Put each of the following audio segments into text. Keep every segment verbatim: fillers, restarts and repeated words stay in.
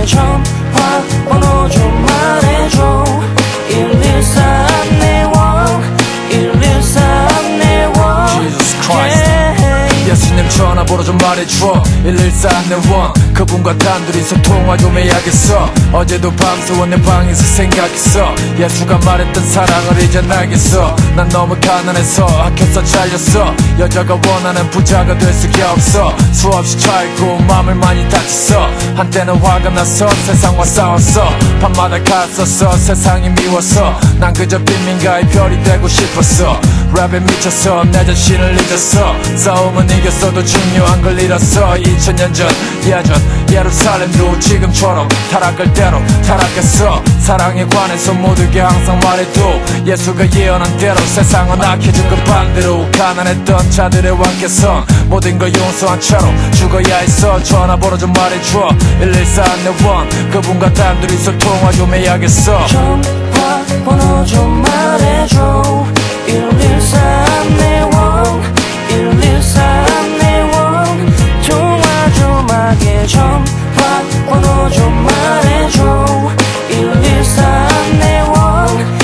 전화번호에게 전화번호 좀 말해줘. 일일삼사내원 일일삼내원 Jesus Christ. 예수님 전화번호 좀 말해줘. 일일삼내원 그분과 단둘이서 통화 좀 해야겠어. 어제도 밤새워 내 방에서 생각했어. 예수가 말했던 사랑을 이젠 알겠어. 난 너무 가난해서 학교서 잘렸어. 여자가 원하는 부자가 될 수가 없어. 수없이 차있고 마음을 많이 다쳤어. 한때는 화가 나서 세상과 싸웠어. 밤마다 갔었어. 세상이 미워서 난 그저 빈민가의 별이 되고 싶었어. 랩에 미쳐서 내 자신을 잊었어. 싸움은 이겼어도 중요한 걸 잃었어. 이천 년 전 예전 예루살렘도 지금처럼 타락할 대로 타락했어. 사랑에 관해서 모두에게 항상 말해도 예수가 예언한 대로 세상은 악해진 그 반대로 가난했던 자들의 왕께서 모든 걸 용서한 채로 죽어야 했어. 전화번호 좀 말해줘. 일일삼내원 그분과 단둘이서 통화 좀 해야겠어. 전화번호 좀 말해줘. 일일삼내원 일일삼내원 통화 좀 하게. 전화번호 좀 말해줘. 일일삼내원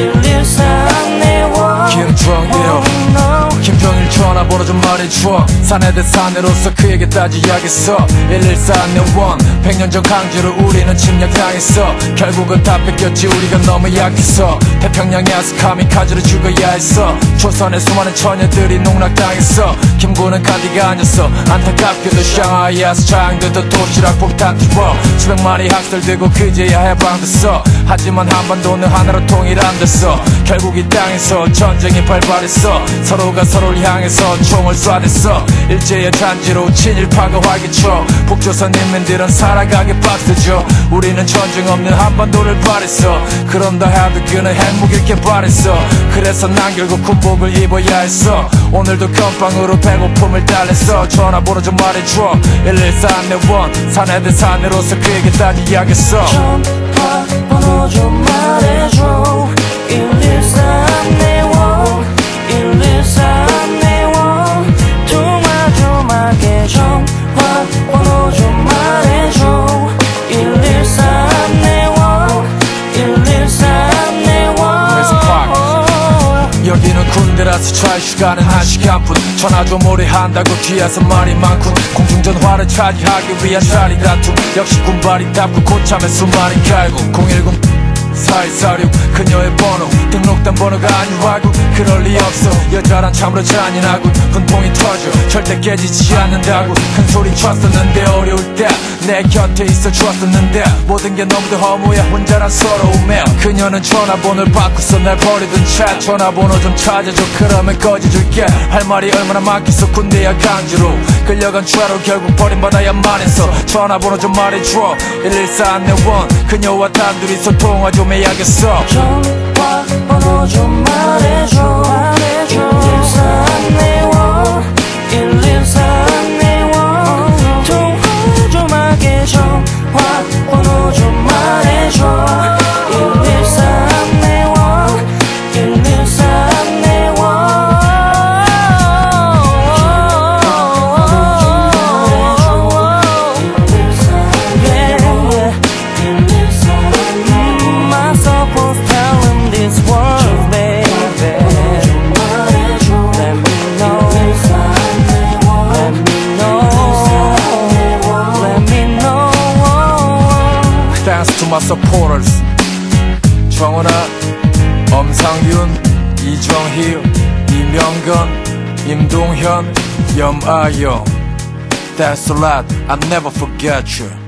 일일삼내원 김정일요. 김정일 전화번호 좀 말해줘. 사내대 사내로서 그에게 따져야겠어. 일일삼내원 백 년 전 강제로 우리는 침략당했어. 결국은 다 뺏겼지 우리가 너무 약해서. 태평양에서 카미카즈로 죽어야 했어. 조선의 수많은 처녀들이 농락당했어. 김구는 간디가 아니었어. 안타깝게도 샹하이에서 자행되던 도시락 폭탄 투어 수백만이 학살되고 그제야 해방됐어. 하지만 한반도는 하나로 통일 안 됐어. 결국 이 땅에서 전쟁이 발발했어. 서로가 서로를 향해서 총을 쏴댔어. 일제의 잔지로 친일파가 활개쳐. 북조선 인민들은 살아가기 빡세죠. 우리는 전쟁 없는 한반도를 바랬어. 그런다 해도 그는 핵무기를 개발했어. 그래서 난 결국 군복을 입어야 했어. 오늘도 건빵으로 배고픔을 달랬어. 전화번호 좀 말해줘. 일일삼내원 사내대 사내로서 그에게 따져야겠어. 전화번호 좀 말해줘. 일일삼내원 일일삼내원 통화 좀 하게. 전화번호 좀 말해줘. 일일삼내원 일일삼내원 여기는 군대라서 좌시간은 한 시간뿐. 전화 좀 오래 한다고 뒤에서 말이 많군. 공중전화를 차지하기 위한 자리 다툼. 역시 군발이 답고 고참에 수많이 갈고. 공일공 사일사육 그녀의 번호 등록단 번호가 아니라고. 그럴 리 없어. 여자란 참으로 잔인하고 분통이 터져 절대 깨지지 않는다고. 큰 소리 쳤었는데 어려울 때 내 곁에 있어 주었었는데 모든 게 너무도 허무해 혼자란 서러움에. 그녀는 전화번호를 바꾸서 날 버리던 채 전화번호 좀 찾아줘. 그러면 꺼져줄게. 할 말이 얼마나 많겠어. 군대야 강제로 끌려간 채로 결국 버림받아야만 해서. 전화번호 좀 말해줘. 일일삼내원 그녀와 단둘이서 통화 좀 해야겠어. 전화번호 좀 말해줘. 일일삼내원 일일삼내원 통화 좀 하게. 전화번호 좀 말해줘. 일일삼내원 일일삼내원 My supposed telling this world, baby. Let me know. Let me know. Let me know. Thanks to my supporters. 정원아, 엄상윤, 이정희, 이명건, 임동현, 염아영. That's a lot. I'll never forget you.